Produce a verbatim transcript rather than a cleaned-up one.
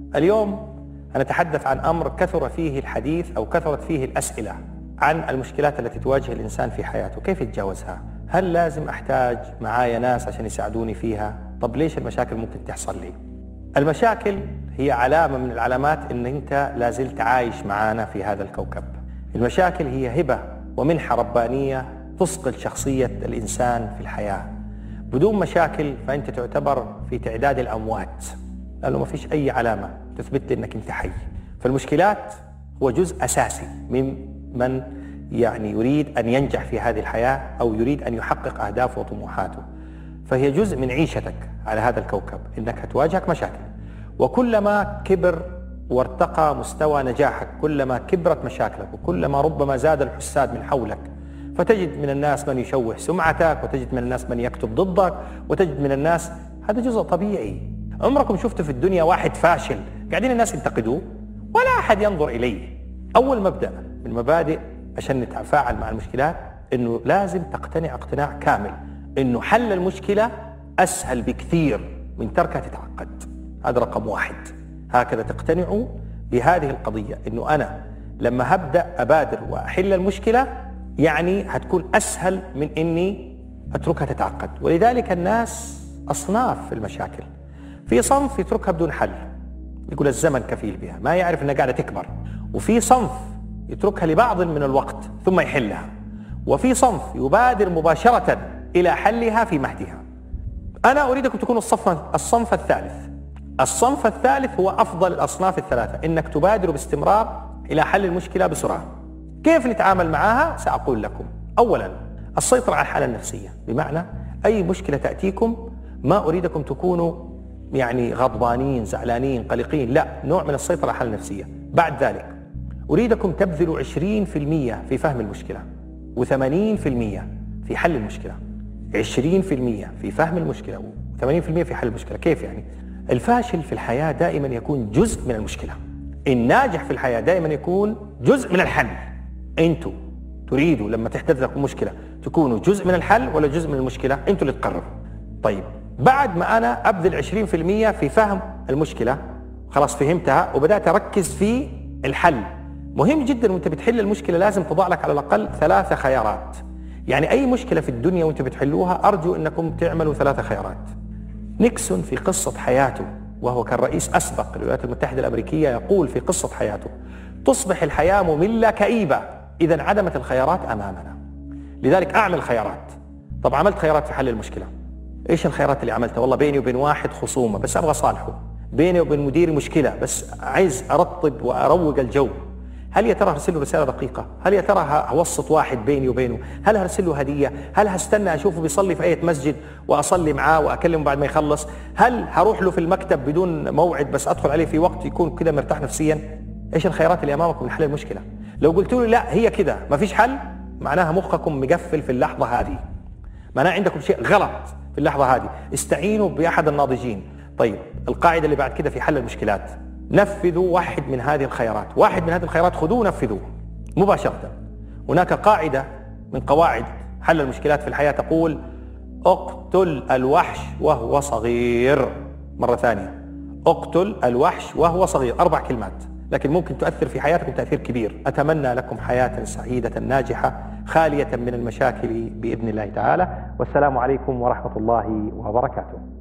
اليوم هنتحدث عن أمر كثر فيه الحديث أو كثرت فيه الأسئلة عن المشكلات التي تواجه الإنسان في حياته، كيف يتجاوزها؟ هل لازم أحتاج معايا ناس عشان يساعدوني فيها؟ طب ليش المشاكل ممكن تحصل لي؟ المشاكل هي علامة من العلامات إن أنت لازلت عايش معانا في هذا الكوكب. المشاكل هي هبة ومنحة ربانية تصقل شخصية الإنسان في الحياة. بدون مشاكل فأنت تعتبر في تعداد الأموات، لأنه ما فيش أي علامة تثبت لي أنك أنت حي. فالمشكلات هو جزء أساسي من من يعني يريد أن ينجح في هذه الحياة أو يريد أن يحقق أهدافه وطموحاته. فهي جزء من عيشتك على هذا الكوكب، إنك هتواجهك مشاكل، وكلما كبر وارتقى مستوى نجاحك كلما كبرت مشاكلك، وكلما ربما زاد الحساد من حولك، فتجد من الناس من يشوه سمعتك، وتجد من الناس من يكتب ضدك، وتجد من الناس، هذا جزء طبيعي. عمركم شفتوا في الدنيا واحد فاشل قاعدين الناس ينتقدوه ولا أحد ينظر إليه؟ أول مبدأ من مبادئ عشان نتفاعل مع المشكلات إنه لازم تقتنع اقتناع كامل إنه حل المشكلة أسهل بكثير من تركها تتعقد. هذا رقم واحد. هكذا تقتنعوا بهذه القضية، إنه أنا لما هبدأ أبادر وأحل المشكلة يعني هتكون أسهل من إني أتركها تتعقد. ولذلك الناس أصناف في المشاكل، في صنف يتركها بدون حل، يقول الزمن كفيل بها، ما يعرف أنها قاعدة تكبر. وفي صنف يتركها لبعض من الوقت ثم يحلها. وفي صنف يبادر مباشرة إلى حلها في مهدها. أنا أريدكم تكونوا الصف الصنف الثالث. الصنف الثالث هو أفضل الأصناف الثلاثة، إنك تبادر باستمرار إلى حل المشكلة بسرعة. كيف نتعامل معها؟ سأقول لكم. أولا، السيطرة على الحالة النفسية، بمعنى أي مشكلة تأتيكم ما أريدكم تكونوا يعني غضبانين زعلانين قلقين، لا، نوع من السيطرة على الحالة النفسية. بعد ذلك أريدكم تبذلوا عشرين بالمئة في فهم المشكلة، وثمانين بالمئة في حل المشكلة. عشرين بالمئة في فهم المشكلة وثمانين بالمئة في حل المشكلة. كيف يعني؟ الفاشل في الحياة دائما يكون جزء من المشكلة، الناجح في الحياة دائما يكون جزء من الحل. أنتوا تريدوا لما تحدث لكم مشكلة تكونوا جزء من الحل ولا جزء من المشكلة؟ أنتوا اللي تقرروا. طيب، بعد ما أنا أبذل عشرين بالمئة في فهم المشكلة، خلاص فهمتها وبدأت أركز في الحل. مهم جدا وانت بتحل المشكلة لازم تضع لك على الأقل ثلاثة خيارات. يعني أي مشكلة في الدنيا وانت بتحلوها أرجو أنكم تعملوا ثلاثة خيارات. نيكسون في قصة حياته، وهو كان رئيس أسبق للولايات المتحدة الأمريكية، يقول في قصة حياته: تصبح الحياة مملة كئيبة إذا انعدمت الخيارات أمامنا. لذلك أعمل خيارات. طب عملت خيارات في حل المشكلة. إيش الخيارات اللي عملتها؟ والله بيني وبين واحد خصومة بس أبغى صالحه، بيني وبين مديري مشكلة بس عايز أرطب وأروق الجو. هل يا ترى هرسل له رسالة دقيقة؟ هل يا ترى هوسط واحد بيني وبينه؟ هل هرسل له هدية؟ هل هستنى أشوفه بيصلي في أي مسجد وأصلي معاه وأكلمه بعد ما يخلص؟ هل هروح له في المكتب بدون موعد بس أدخل عليه في وقت يكون كده مرتاح نفسيا؟ إيش الخيارات اللي أمامكم لحل المشكلة؟ لو قلتوا لي لا هي كده ما فيش حل، معناها مخكم مقفل في اللحظة هذه، معناها عندكم شيء غلط في اللحظة هذه. استعينوا بأحد الناضجين. طيب، القاعدة اللي بعد كده في حل المشكلات، نفذوا واحد من هذه الخيارات. واحد من هذه الخيارات خذوه نفذوه مباشرة. هناك قاعدة من قواعد حل المشكلات في الحياة تقول: اقتل الوحش وهو صغير. مرة ثانية، اقتل الوحش وهو صغير. أربع كلمات لكن ممكن تؤثر في حياتكم تأثير كبير. أتمنى لكم حياة سعيدة ناجحة خالية من المشاكل بإذن الله تعالى، والسلام عليكم ورحمة الله وبركاته.